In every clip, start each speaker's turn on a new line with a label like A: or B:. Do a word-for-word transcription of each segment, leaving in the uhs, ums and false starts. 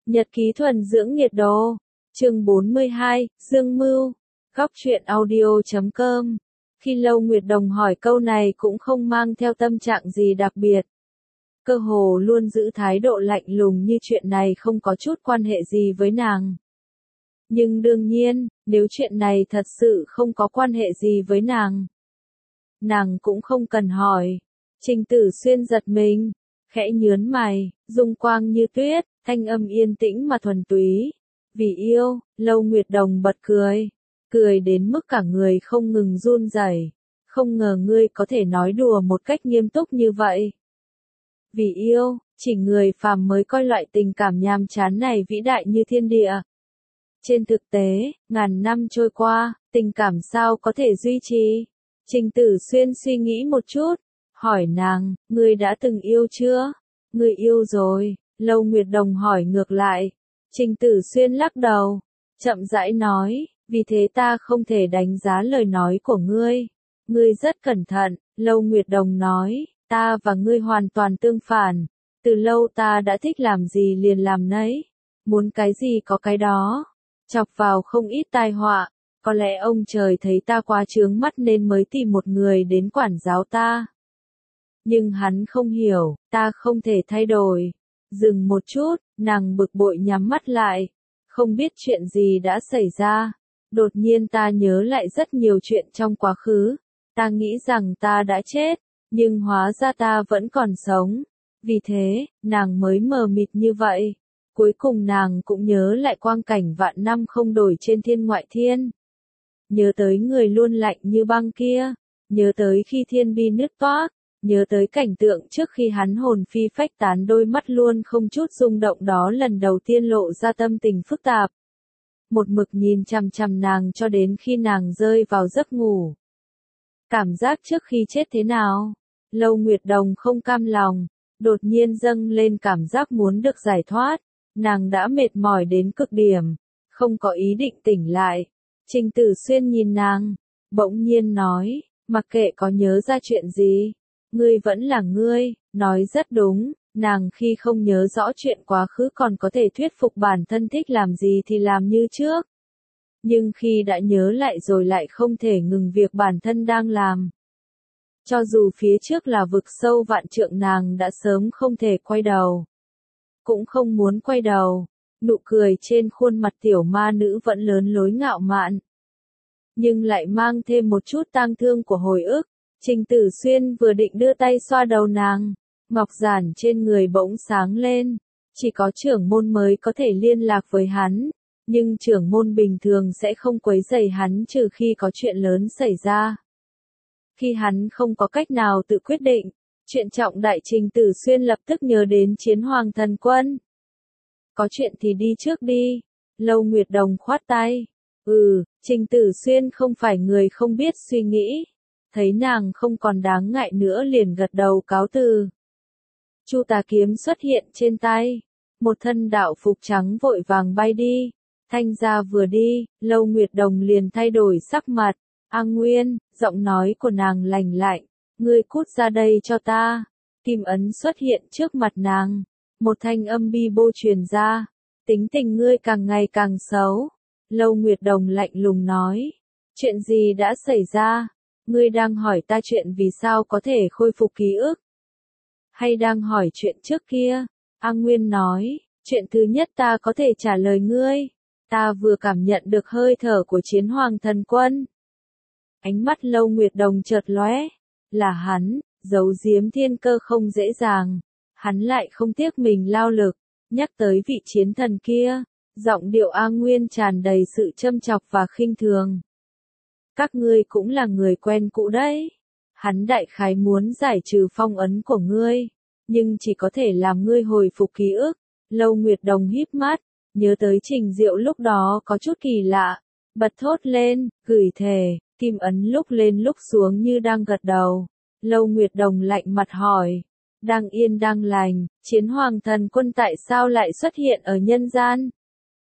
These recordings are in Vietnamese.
A: Nhật ký thuần dưỡng nhiệt độ. Chương bốn mươi hai, Dương Mưu. Góc truyện audio chấm com. Khi Lâu Nguyệt Đồng hỏi câu này cũng không mang theo tâm trạng gì đặc biệt. Cơ hồ luôn giữ thái độ lạnh lùng như chuyện này không có chút quan hệ gì với nàng. Nhưng đương nhiên, nếu chuyện này thật sự không có quan hệ gì với nàng, nàng cũng không cần hỏi. Trình Tử Xuyên giật mình, khẽ nhướng mày, dung quang như tuyết, thanh âm yên tĩnh mà thuần túy. Vì yêu, Lâu Nguyệt Đồng bật cười, cười đến mức cả người không ngừng run rẩy. Không ngờ ngươi có thể nói đùa một cách nghiêm túc như vậy. Vì yêu, chỉ người phàm mới coi loại tình cảm nhàm chán này vĩ đại như thiên địa. Trên thực tế, ngàn năm trôi qua, tình cảm sao có thể duy trì? Trình Tử Xuyên suy nghĩ một chút, hỏi nàng, ngươi đã từng yêu chưa? Ngươi yêu rồi. Lâu Nguyệt Đồng hỏi ngược lại. Trình Tử Xuyên lắc đầu, chậm rãi nói, vì thế ta không thể đánh giá lời nói của ngươi. Ngươi rất cẩn thận. Lâu Nguyệt Đồng nói, ta và ngươi hoàn toàn tương phản. Từ lâu ta đã thích làm gì liền làm nấy. Muốn cái gì có cái đó. Chọc vào không ít tai họa. Có lẽ ông trời thấy ta quá chướng mắt nên mới tìm một người đến quản giáo ta. Nhưng hắn không hiểu, ta không thể thay đổi. Dừng một chút, nàng bực bội nhắm mắt lại. Không biết chuyện gì đã xảy ra. Đột nhiên ta nhớ lại rất nhiều chuyện trong quá khứ. Ta nghĩ rằng ta đã chết, nhưng hóa ra ta vẫn còn sống. Vì thế, nàng mới mờ mịt như vậy. Cuối cùng nàng cũng nhớ lại quang cảnh vạn năm không đổi trên thiên ngoại thiên. Nhớ tới người luôn lạnh như băng kia. Nhớ tới khi thiên bi nứt toác. Nhớ tới cảnh tượng trước khi hắn hồn phi phách tán, đôi mắt luôn không chút rung động đó lần đầu tiên lộ ra tâm tình phức tạp. Một mực nhìn chằm chằm nàng cho đến khi nàng rơi vào giấc ngủ. Cảm giác trước khi chết thế nào? Lâu Nguyệt Đồng không cam lòng, đột nhiên dâng lên cảm giác muốn được giải thoát. Nàng đã mệt mỏi đến cực điểm, không có ý định tỉnh lại. Trình Tử Xuyên nhìn nàng, bỗng nhiên nói, mặc kệ có nhớ ra chuyện gì, ngươi vẫn là ngươi. Nói rất đúng, nàng khi không nhớ rõ chuyện quá khứ còn có thể thuyết phục bản thân thích làm gì thì làm như trước. Nhưng khi đã nhớ lại rồi lại không thể ngừng việc bản thân đang làm. Cho dù phía trước là vực sâu vạn trượng, nàng đã sớm không thể quay đầu. Cũng không muốn quay đầu. Nụ cười trên khuôn mặt tiểu ma nữ vẫn lớn lối ngạo mạn. Nhưng lại mang thêm một chút tang thương của hồi ức. Trình Tử Xuyên vừa định đưa tay xoa đầu nàng. Ngọc giản trên người bỗng sáng lên. Chỉ có trưởng môn mới có thể liên lạc với hắn. Nhưng trưởng môn bình thường sẽ không quấy rầy hắn trừ khi có chuyện lớn xảy ra. Khi hắn không có cách nào tự quyết định, chuyện trọng đại, Trình Tử Xuyên lập tức nhớ đến Chiến Hoàng Thần Quân. Có chuyện thì đi trước đi. Lâu Nguyệt Đồng khoát tay. Ừ, Trình Tử Xuyên không phải người không biết suy nghĩ. Thấy nàng không còn đáng ngại nữa liền gật đầu cáo từ. Chu tà kiếm xuất hiện trên tay. Một thân đạo phục trắng vội vàng bay đi. Thanh gia vừa đi, Lâu Nguyệt Đồng liền thay đổi sắc mặt. A Nguyên, giọng nói của nàng lành lạnh. Ngươi cút ra đây cho ta. Kim ấn xuất hiện trước mặt nàng. Một thanh âm bi bô truyền ra. Tính tình ngươi càng ngày càng xấu. Lâu Nguyệt Đồng lạnh lùng nói. Chuyện gì đã xảy ra? Ngươi đang hỏi ta chuyện vì sao có thể khôi phục ký ức? Hay đang hỏi chuyện trước kia? A Nguyên nói. Chuyện thứ nhất ta có thể trả lời ngươi. Ta vừa cảm nhận được hơi thở của Chiến Hoàng Thần Quân. Ánh mắt Lâu Nguyệt Đồng chợt lóe. Là hắn, giấu giếm thiên cơ không dễ dàng. Hắn lại không tiếc mình lao lực. Nhắc tới vị chiến thần kia, giọng điệu A Nguyên tràn đầy sự châm chọc và khinh thường. Các ngươi cũng là người quen cũ đấy. Hắn đại khái muốn giải trừ phong ấn của ngươi, nhưng chỉ có thể làm ngươi hồi phục ký ức. Lâu Nguyệt Đồng híp mắt, nhớ tới Trình Diệu lúc đó có chút kỳ lạ, bật thốt lên, gửi thề. Kim ấn lúc lên lúc xuống như đang gật đầu. Lâu Nguyệt Đồng lạnh mặt hỏi. Đang yên đang lành, Chiến Hoàng Thần Quân tại sao lại xuất hiện ở nhân gian?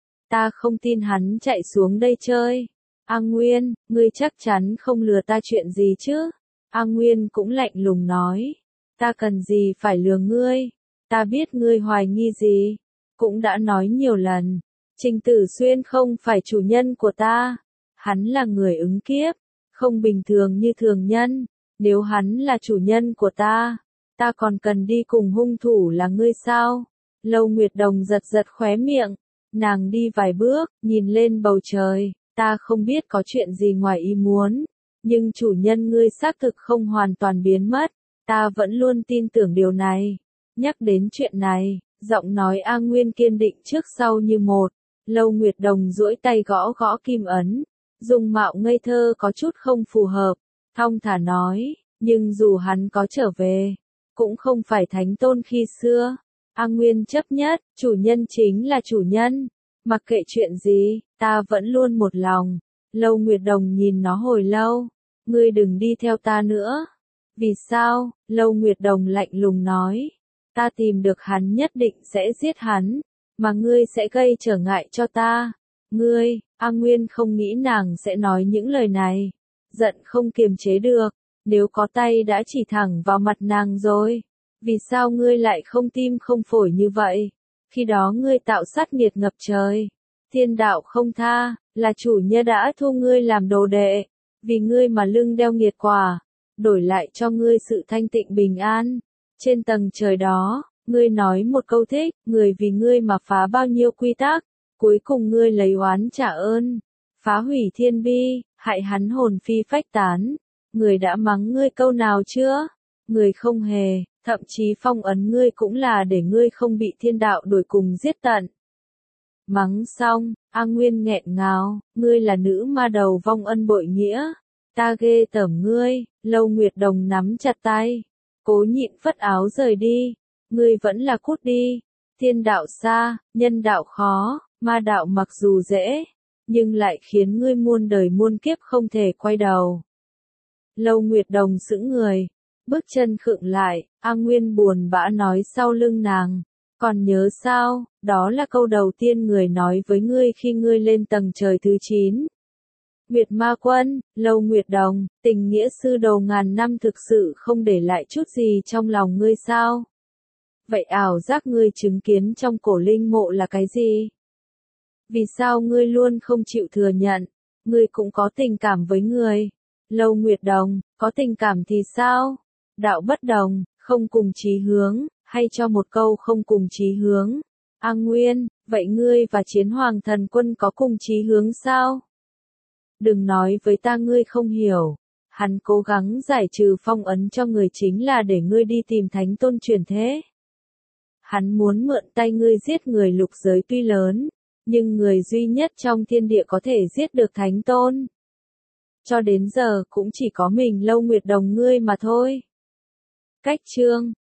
A: Ta không tin hắn chạy xuống đây chơi. A Nguyên, ngươi chắc chắn không lừa ta chuyện gì chứ? A Nguyên cũng lạnh lùng nói. Ta cần gì phải lừa ngươi? Ta biết ngươi hoài nghi gì? cũng đã nói nhiều lần, Trình Tử Xuyên không phải chủ nhân của ta, hắn là người ứng kiếp, không bình thường như thường nhân, nếu hắn là chủ nhân của ta, ta còn cần đi cùng hung thủ là ngươi sao? Lâu Nguyệt Đồng giật giật khóe miệng, nàng đi vài bước, nhìn lên bầu trời, ta không biết có chuyện gì ngoài ý muốn, nhưng chủ nhân ngươi xác thực không hoàn toàn biến mất, ta vẫn luôn tin tưởng điều này. Nhắc đến chuyện này, giọng nói A Nguyên kiên định trước sau như một, Lâu Nguyệt Đồng duỗi tay gõ gõ kim ấn, dung mạo ngây thơ có chút không phù hợp, thong thả nói, nhưng dù hắn có trở về, cũng không phải thánh tôn khi xưa. A Nguyên chấp nhất, chủ nhân chính là chủ nhân, mặc kệ chuyện gì, ta vẫn luôn một lòng. Lâu Nguyệt Đồng nhìn nó hồi lâu, ngươi đừng đi theo ta nữa. Vì sao? Lâu Nguyệt Đồng lạnh lùng nói, ta tìm được hắn nhất định sẽ giết hắn, mà ngươi sẽ gây trở ngại cho ta. Ngươi, A Nguyên không nghĩ nàng sẽ nói những lời này, giận không kiềm chế được, nếu có tay đã chỉ thẳng vào mặt nàng rồi. Vì sao ngươi lại không tim không phổi như vậy? Khi đó ngươi tạo sát nghiệt ngập trời, thiên đạo không tha, là chủ nhân đã thu ngươi làm đồ đệ, vì ngươi mà lưng đeo nghiệt quả, đổi lại cho ngươi sự thanh tịnh bình an. Trên tầng trời đó, ngươi nói một câu thích, người vì ngươi mà phá bao nhiêu quy tắc, cuối cùng ngươi lấy oán trả ơn, phá hủy thiên bi, hại hắn hồn phi phách tán. Người đã mắng ngươi câu nào chưa? Người không hề. Thậm chí phong ấn ngươi cũng là để ngươi không bị thiên đạo đuổi cùng giết tận. Mắng xong, A Nguyên nghẹn ngào, ngươi là nữ ma đầu vong ân bội nghĩa, ta ghê tởm ngươi. Lâu Nguyệt Đồng nắm chặt tay, cố nhịn phất áo rời đi, ngươi vẫn là cút đi, thiên đạo xa, nhân đạo khó, ma đạo mặc dù dễ, nhưng lại khiến ngươi muôn đời muôn kiếp không thể quay đầu. Lâu Nguyệt Đồng sững người, bước chân khựng lại, A Nguyên buồn bã nói sau lưng nàng, còn nhớ sao, đó là câu đầu tiên người nói với ngươi khi ngươi lên tầng trời thứ chín. Nguyệt Ma Quân, Lâu Nguyệt Đồng, tình nghĩa sư đầu ngàn năm thực sự không để lại chút gì trong lòng ngươi sao? Vậy ảo giác ngươi chứng kiến trong cổ linh mộ là cái gì? Vì sao ngươi luôn không chịu thừa nhận, ngươi cũng có tình cảm với người? Lâu Nguyệt Đồng, có tình cảm thì sao? Đạo bất đồng, không cùng chí hướng, hay cho một câu không cùng chí hướng. A Nguyên, vậy ngươi và Chiến Hoàng Thần Quân có cùng chí hướng sao? Đừng nói với ta ngươi không hiểu. Hắn cố gắng giải trừ phong ấn cho người chính là để ngươi đi tìm Thánh Tôn truyền thế. Hắn muốn mượn tay ngươi giết người lục giới tuy lớn, nhưng người duy nhất trong thiên địa có thể giết được Thánh Tôn. Cho đến giờ cũng chỉ có mình Lâu Nguyệt Đồng ngươi mà thôi. Cách chương